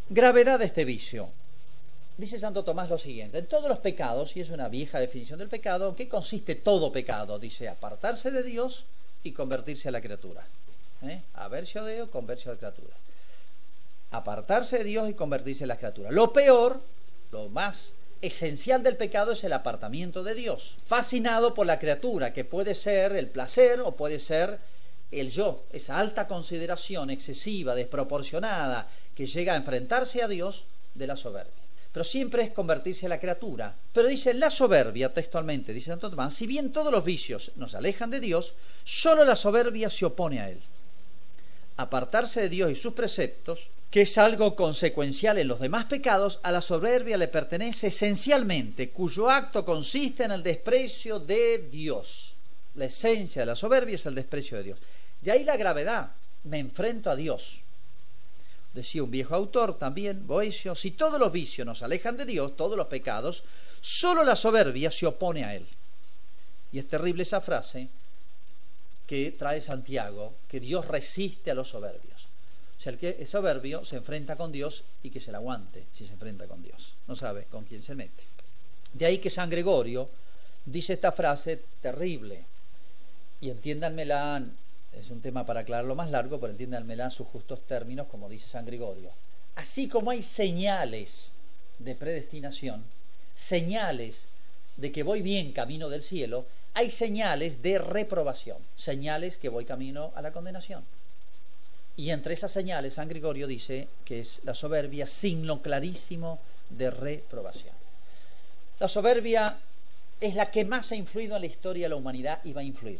Gravedad de este vicio. Dice Santo Tomás lo siguiente: en todos los pecados, y es una vieja definición del pecado, ¿en qué consiste todo pecado? Dice: apartarse de Dios y convertirse a la criatura. Aversio a Deo, conversión a la criatura. Apartarse de Dios y convertirse en la criatura. Lo peor, lo más esencial del pecado es el apartamiento de Dios, fascinado por la criatura, que puede ser el placer o puede ser el yo, esa alta consideración excesiva, desproporcionada, que llega a enfrentarse a Dios de la soberbia. Pero siempre es convertirse a la criatura. Pero dice la soberbia, textualmente, dice Santo Tomás: si bien todos los vicios nos alejan de Dios, solo la soberbia se opone a Él. Apartarse de Dios y sus preceptos, que es algo consecuencial en los demás pecados, a la soberbia le pertenece esencialmente, cuyo acto consiste en el desprecio de Dios. La esencia de la soberbia es el desprecio de Dios. De ahí la gravedad: me enfrento a Dios. Decía un viejo autor también, Boecio: si todos los vicios nos alejan de Dios, todos los pecados, solo la soberbia se opone a Él. Y es terrible esa frase que trae Santiago, que Dios resiste a los soberbios. O sea, el que es soberbio se enfrenta con Dios, y que se la aguante si se enfrenta con Dios. No sabe con quién se mete. De ahí que San Gregorio dice esta frase terrible, y entiéndanmela. Es un tema para aclararlo más largo, pero entiéndanmela en sus justos términos, como dice San Gregorio. Así como hay señales de predestinación, señales de que voy bien camino del cielo, hay señales de reprobación, señales que voy camino a la condenación. Y entre esas señales, San Gregorio dice que es la soberbia signo clarísimo de reprobación. La soberbia es la que más ha influido en la historia de la humanidad y va a influir.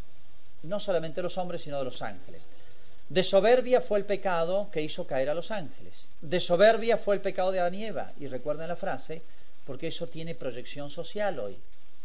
No solamente de los hombres, sino de los ángeles. De soberbia fue el pecado que hizo caer a los ángeles. De soberbia fue el pecado de Adán y Eva. Y recuerden la frase, porque eso tiene proyección social hoy.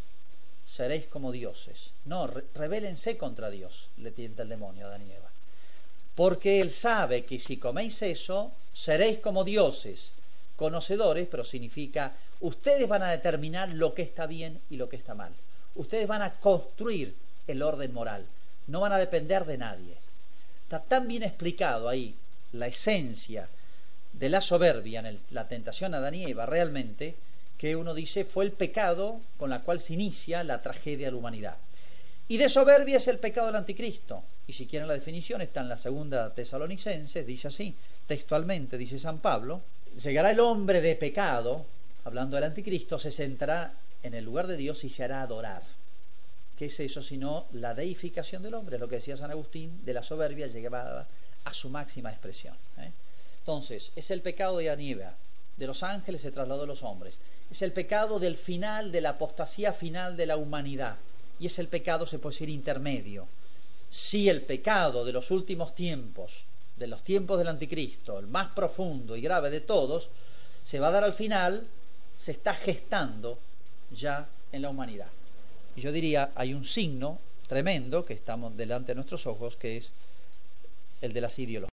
Seréis como dioses. No, rebélense contra Dios, le tienta el demonio a Adán y Eva. Porque Él sabe que si coméis eso, seréis como dioses, conocedores, pero significa, ustedes van a determinar lo que está bien y lo que está mal. Ustedes van a construir el orden moral. No van a depender de nadie. Está tan bien explicado ahí la esencia de la soberbia en la tentación a Adán y Eva, realmente, que uno dice fue el pecado con la cual se inicia la tragedia de la humanidad. Y de soberbia es el pecado del anticristo. Y si quieren la definición, está en la segunda Tesalonicenses, dice así, textualmente dice San Pablo: llegará el hombre de pecado, hablando del anticristo, se sentará en el lugar de Dios y se hará adorar. ¿Qué es eso sino la deificación del hombre? Es lo que decía San Agustín, de la soberbia llevada a su máxima expresión. Entonces, es el pecado de Adán y Eva. De los ángeles se trasladó a los hombres. Es el pecado del final, de la apostasía final de la humanidad. Y es el pecado, se puede decir, intermedio. Si el pecado de los últimos tiempos, de los tiempos del anticristo, el más profundo y grave de todos, se va a dar al final, se está gestando ya en la humanidad. Y yo diría, hay un signo tremendo que estamos delante de nuestros ojos, que es el de las ideologías.